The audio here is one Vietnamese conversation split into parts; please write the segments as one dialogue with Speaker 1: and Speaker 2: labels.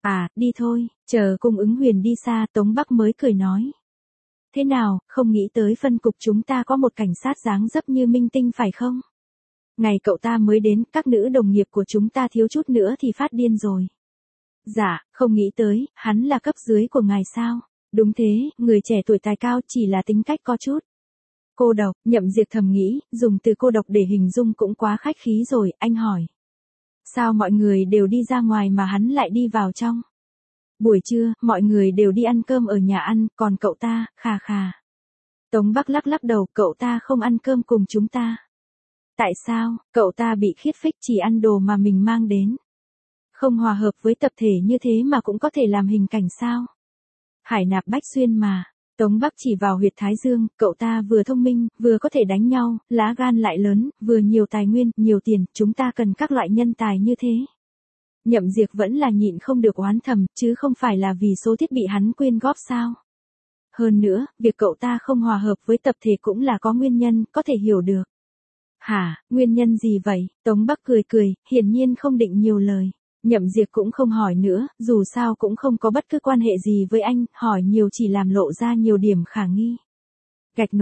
Speaker 1: À, đi thôi, chờ cung ứng huyền đi xa Tống Bắc mới cười nói. Thế nào, không nghĩ tới phân cục chúng ta có một cảnh sát dáng dấp như Minh Tinh phải không? Ngày cậu ta mới đến, các nữ đồng nghiệp của chúng ta thiếu chút nữa thì phát điên rồi. Dạ, không nghĩ tới, hắn là cấp dưới của ngài sao? Đúng thế, người trẻ tuổi tài cao chỉ là tính cách có chút. Cô độc, Nhậm Diệt thầm nghĩ, dùng từ cô độc để hình dung cũng quá khách khí rồi, anh hỏi. Sao mọi người đều đi ra ngoài mà hắn lại đi vào trong? Buổi trưa, mọi người đều đi ăn cơm ở nhà ăn, còn cậu ta, khà khà. Tống Bắc lắc lắc đầu, cậu ta không ăn cơm cùng chúng ta. Tại sao, cậu ta bị khiết phích chỉ ăn đồ mà mình mang đến. Không hòa hợp với tập thể như thế mà cũng có thể làm hình cảnh sao? Hải nạp bách xuyên mà. Tống Bắc chỉ vào huyệt thái dương, cậu ta vừa thông minh, vừa có thể đánh nhau, lá gan lại lớn, vừa nhiều tài nguyên, nhiều tiền, chúng ta cần các loại nhân tài như thế. Nhậm Diệt vẫn là nhịn không được oán thầm, chứ không phải là vì số thiết bị hắn quyên góp sao. Hơn nữa, việc cậu ta không hòa hợp với tập thể cũng là có nguyên nhân, có thể hiểu được. Hả, nguyên nhân gì vậy? Tống Bắc cười cười, hiển nhiên không định nhiều lời. Nhậm Diệt cũng không hỏi nữa, dù sao cũng không có bất cứ quan hệ gì với anh, hỏi nhiều chỉ làm lộ ra nhiều điểm khả nghi. Gạch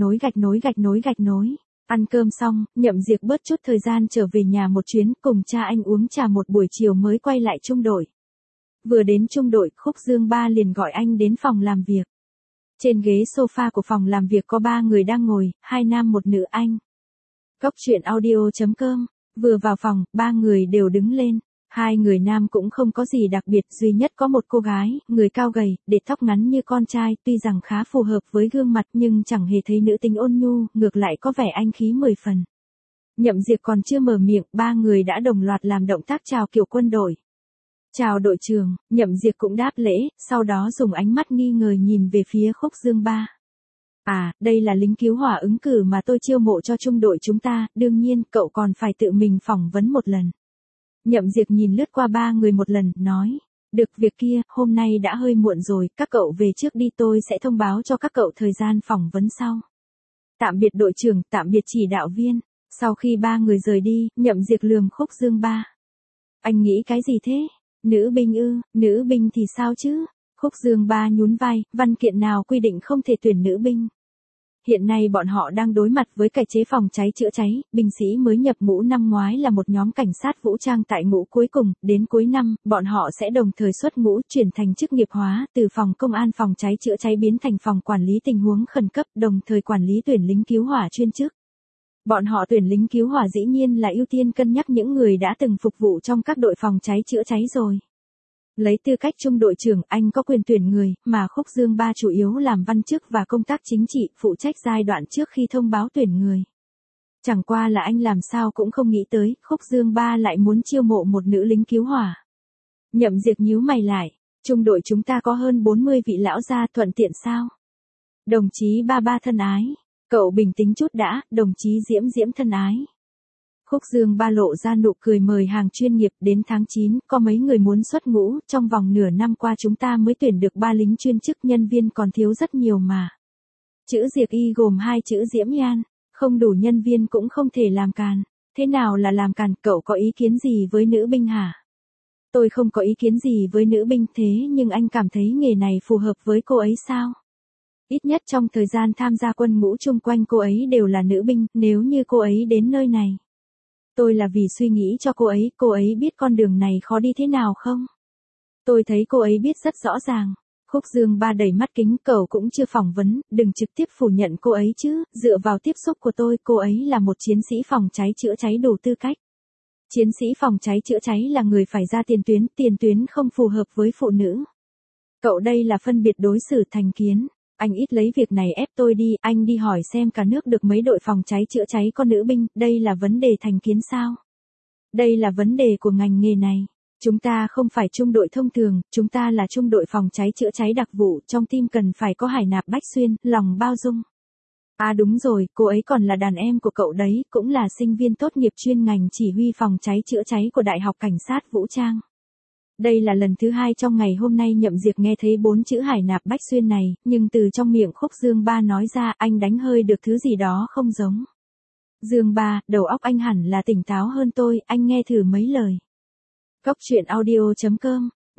Speaker 1: nối. Ăn cơm xong, Nhậm Diệt bớt chút thời gian trở về nhà một chuyến, cùng cha anh uống trà một buổi chiều mới quay lại trung đội. Vừa đến trung đội, Khúc Dương Ba liền gọi anh đến phòng làm việc. Trên ghế sofa của phòng làm việc có 3 người đang ngồi, 2 nam 1 nữ anh. Cốc truyện audio.com, vừa vào phòng, 3 người đều đứng lên. 2 người nam cũng không có gì đặc biệt, duy nhất có một cô gái, người cao gầy, để tóc ngắn như con trai, tuy rằng khá phù hợp với gương mặt nhưng chẳng hề thấy nữ tính ôn nhu, ngược lại có vẻ anh khí 10 phần. Nhậm Diệt còn chưa mở miệng, 3 người đã đồng loạt làm động tác chào kiểu quân đội. Chào đội trưởng, Nhậm Diệt cũng đáp lễ, sau đó dùng ánh mắt nghi ngờ nhìn về phía Khúc Dương Ba. À, đây là lính cứu hỏa ứng cử mà tôi chiêu mộ cho trung đội chúng ta, đương nhiên, cậu còn phải tự mình phỏng vấn một lần. Nhậm Diệt nhìn lướt qua 3 người một lần, nói. Được, việc kia, hôm nay đã hơi muộn rồi, các cậu về trước đi, tôi sẽ thông báo cho các cậu thời gian phỏng vấn sau. Tạm biệt đội trưởng, tạm biệt chỉ đạo viên. Sau khi 3 người rời đi, Nhậm Diệt lườm Khúc Dương Ba. Anh nghĩ cái gì thế? Nữ binh ư, nữ binh thì sao chứ? Khúc Dương Ba nhún vai, văn kiện nào quy định không thể tuyển nữ binh. Hiện nay bọn họ đang đối mặt với cải chế phòng cháy chữa cháy, binh sĩ mới nhập ngũ năm ngoái là một nhóm cảnh sát vũ trang tại ngũ cuối cùng, đến cuối năm, bọn họ sẽ đồng thời xuất ngũ chuyển thành chức nghiệp hóa, từ phòng công an phòng cháy chữa cháy biến thành phòng quản lý tình huống khẩn cấp, đồng thời quản lý tuyển lính cứu hỏa chuyên chức. Bọn họ tuyển lính cứu hỏa dĩ nhiên là ưu tiên cân nhắc những người đã từng phục vụ trong các đội phòng cháy chữa cháy rồi. Lấy tư cách trung đội trưởng, anh có quyền tuyển người, mà Khúc Dương Ba chủ yếu làm văn chức và công tác chính trị, phụ trách giai đoạn trước khi thông báo tuyển người. Chẳng qua là anh làm sao cũng không nghĩ tới, Khúc Dương Ba lại muốn chiêu mộ một nữ lính cứu hỏa. Nhậm Diệt nhíu mày lại, trung đội chúng ta có hơn 40 vị lão gia, thuận tiện sao? Đồng chí Ba thân ái, cậu bình tĩnh chút đã, đồng chí Diễm thân ái. Khúc Dương Ba lộ ra nụ cười mời hàng chuyên nghiệp, đến tháng 9, có mấy người muốn xuất ngũ, trong vòng nửa năm qua chúng ta mới tuyển được 3 lính chuyên chức, nhân viên còn thiếu rất nhiều mà. Chữ Diệp Y gồm 2 chữ Diễm Nhan, không đủ nhân viên cũng không thể làm càn. Thế nào là làm càn, cậu có ý kiến gì với nữ binh hả? Tôi không có ý kiến gì với nữ binh, thế nhưng anh cảm thấy nghề này phù hợp với cô ấy sao? Ít nhất trong thời gian tham gia quân ngũ chung quanh cô ấy đều là nữ binh, nếu như cô ấy đến nơi này. Tôi là vì suy nghĩ cho cô ấy biết con đường này khó đi thế nào không? Tôi thấy cô ấy biết rất rõ ràng. Khúc Dương Ba đầy mắt kính, cậu cũng chưa phỏng vấn, đừng trực tiếp phủ nhận cô ấy chứ, dựa vào tiếp xúc của tôi, cô ấy là một chiến sĩ phòng cháy chữa cháy đủ tư cách. Chiến sĩ phòng cháy chữa cháy là người phải ra tiền tuyến không phù hợp với phụ nữ. Cậu đây là phân biệt đối xử thành kiến. Anh ít lấy việc này ép tôi đi, anh đi hỏi xem cả nước được mấy đội phòng cháy chữa cháy có nữ binh, đây là vấn đề thành kiến sao? Đây là vấn đề của ngành nghề này. Chúng ta không phải trung đội thông thường, chúng ta là trung đội phòng cháy chữa cháy đặc vụ, trong team cần phải có Hải Nạp Bách Xuyên, lòng bao dung. À đúng rồi, cô ấy còn là đàn em của cậu đấy, cũng là sinh viên tốt nghiệp chuyên ngành chỉ huy phòng cháy chữa cháy của Đại học Cảnh sát Vũ trang. Đây là lần thứ 2 trong ngày hôm nay Nhậm Diệt nghe thấy 4 chữ Hải Nạp Bách Xuyên này, nhưng từ trong miệng Khúc Dương Ba nói ra, anh đánh hơi được thứ gì đó không giống. Dương Ba, đầu óc anh hẳn là tỉnh táo hơn tôi, anh nghe thử mấy lời. Cốc truyện audio.com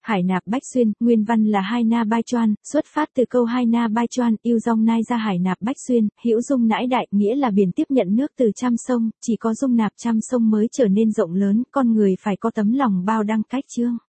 Speaker 1: Hải nạp bách xuyên, nguyên văn là hai na bai choan, xuất phát từ câu hai na bai choan, yêu dòng nai ra hải nạp bách xuyên, hữu dung nãi đại, nghĩa là biển tiếp nhận nước từ trăm sông, chỉ có dung nạp trăm sông mới trở nên rộng lớn, con người phải có tấm lòng bao đăng cách chương.